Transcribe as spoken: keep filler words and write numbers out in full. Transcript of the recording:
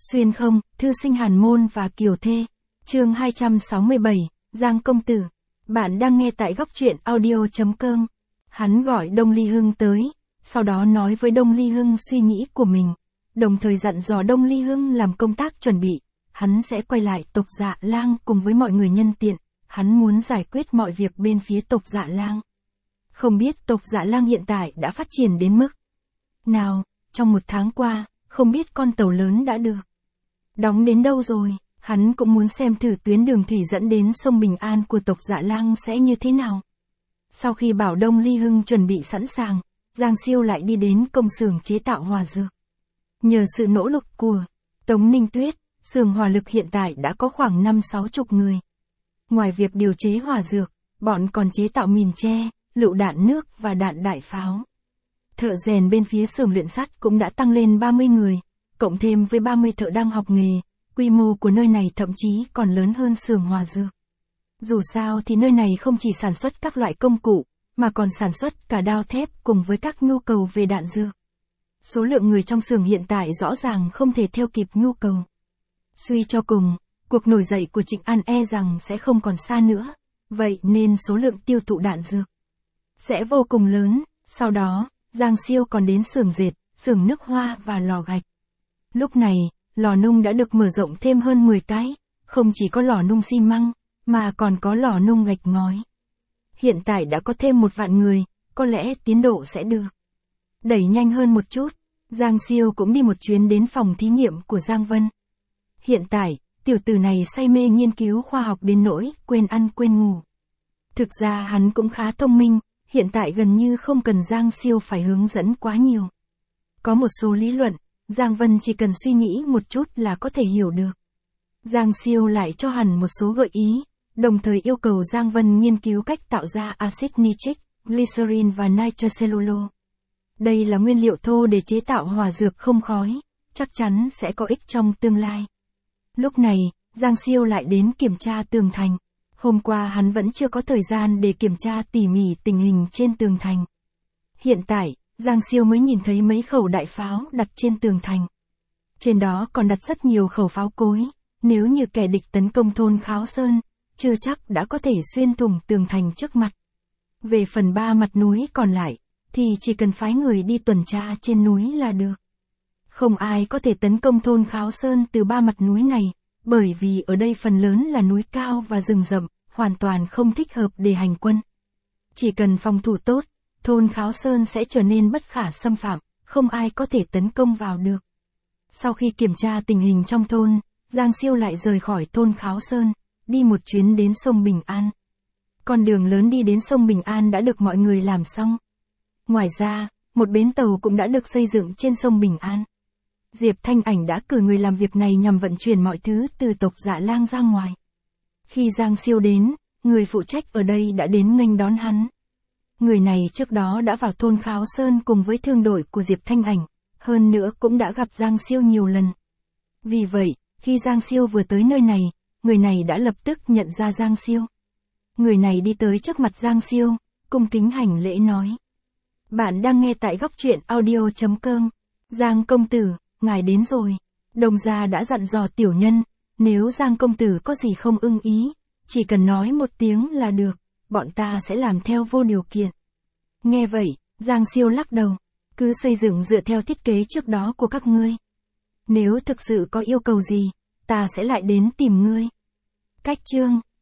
Xuyên không, thư sinh Hàn Môn và Kiều Thê. Chương hai trăm sáu mươi bảy, Giang công tử. Bạn đang nghe tại góc truyện audio.com. Hắn gọi Đông Ly Hưng tới, sau đó nói với Đông Ly Hưng suy nghĩ của mình, đồng thời dặn dò Đông Ly Hưng làm công tác chuẩn bị, hắn sẽ quay lại Tộc Dạ Lang cùng với mọi người nhân tiện, hắn muốn giải quyết mọi việc bên phía Tộc Dạ Lang. Không biết Tộc Dạ Lang hiện tại đã phát triển đến mức nào, trong một tháng qua, không biết con tàu lớn đã được đóng đến đâu rồi, hắn cũng muốn xem thử tuyến đường thủy dẫn đến sông Bình An của Tộc Dạ Lang sẽ như thế nào. Sau khi bảo Đông Ly Hưng chuẩn bị sẵn sàng, Giang Siêu lại đi đến công xưởng chế tạo hỏa dược. Nhờ sự nỗ lực của Tống Ninh Tuyết, xưởng hỏa lực hiện tại đã có khoảng năm sáu chục người. Ngoài việc điều chế hỏa dược, bọn còn chế tạo mìn tre, lựu đạn nước và đạn đại pháo. Thợ rèn bên phía xưởng luyện sắt cũng đã tăng lên ba mươi người, cộng thêm với ba mươi thợ đang học nghề, quy mô của nơi này thậm chí còn lớn hơn xưởng hỏa dược. Dù sao thì nơi này không chỉ sản xuất các loại công cụ, mà còn sản xuất cả đao thép cùng với các nhu cầu về đạn dược. Số lượng người trong xưởng hiện tại rõ ràng không thể theo kịp nhu cầu. Suy cho cùng, cuộc nổi dậy của Trịnh An e rằng sẽ không còn xa nữa, vậy nên số lượng tiêu thụ đạn dược sẽ vô cùng lớn. Sau đó, Giang Siêu còn đến xưởng dệt, xưởng nước hoa và lò gạch. Lúc này, lò nung đã được mở rộng thêm hơn mười cái, không chỉ có lò nung xi măng, mà còn có lò nung gạch ngói. Hiện tại đã có thêm một vạn người, có lẽ tiến độ sẽ được đẩy nhanh hơn một chút. Giang Siêu cũng đi một chuyến đến phòng thí nghiệm của Giang Vân. Hiện tại, tiểu tử này say mê nghiên cứu khoa học đến nỗi quên ăn quên ngủ. Thực ra hắn cũng khá thông minh, hiện tại gần như không cần Giang Siêu phải hướng dẫn quá nhiều. Có một số lý luận, Giang Vân chỉ cần suy nghĩ một chút là có thể hiểu được. Giang Siêu lại cho hẳn một số gợi ý, đồng thời yêu cầu Giang Vân nghiên cứu cách tạo ra axit nitric, glycerin và nitrocellulose. Đây là nguyên liệu thô để chế tạo hỏa dược không khói, chắc chắn sẽ có ích trong tương lai. Lúc này, Giang Siêu lại đến kiểm tra tường thành. Hôm qua hắn vẫn chưa có thời gian để kiểm tra tỉ mỉ tình hình trên tường thành. Hiện tại, Giang Siêu mới nhìn thấy mấy khẩu đại pháo đặt trên tường thành. Trên đó còn đặt rất nhiều khẩu pháo cối, nếu như kẻ địch tấn công thôn Kháo Sơn, chưa chắc đã có thể xuyên thủng tường thành trước mặt. Về phần ba mặt núi còn lại, thì chỉ cần phái người đi tuần tra trên núi là được. Không ai có thể tấn công thôn Kháo Sơn từ ba mặt núi này, bởi vì ở đây phần lớn là núi cao và rừng rậm, hoàn toàn không thích hợp để hành quân. Chỉ cần phòng thủ tốt, thôn Kháo Sơn sẽ trở nên bất khả xâm phạm, không ai có thể tấn công vào được. Sau khi kiểm tra tình hình trong thôn, Giang Siêu lại rời khỏi thôn Kháo Sơn, đi một chuyến đến sông Bình An. Con đường lớn đi đến sông Bình An đã được mọi người làm xong. Ngoài ra, một bến tàu cũng đã được xây dựng trên sông Bình An. Diệp Thanh Ảnh đã cử người làm việc này nhằm vận chuyển mọi thứ từ Tộc Dạ Lang ra ngoài. Khi Giang Siêu đến, người phụ trách ở đây đã đến nghênh đón hắn. Người này trước đó đã vào thôn Kháo Sơn cùng với thương đội của Diệp Thanh Ảnh, hơn nữa cũng đã gặp Giang Siêu nhiều lần. Vì vậy, khi Giang Siêu vừa tới nơi này, người này đã lập tức nhận ra Giang Siêu. Người này đi tới trước mặt Giang Siêu, cung kính hành lễ nói. Bạn đang nghe tại góc truyện audio.com. Giang công tử, ngài đến rồi. Đồng gia đã dặn dò tiểu nhân, nếu Giang công tử có gì không ưng ý, chỉ cần nói một tiếng là được, bọn ta sẽ làm theo vô điều kiện. Nghe vậy, Giang Siêu lắc đầu, cứ xây dựng dựa theo thiết kế trước đó của các ngươi. Nếu thực sự có yêu cầu gì, ta sẽ lại đến tìm ngươi. Cách chương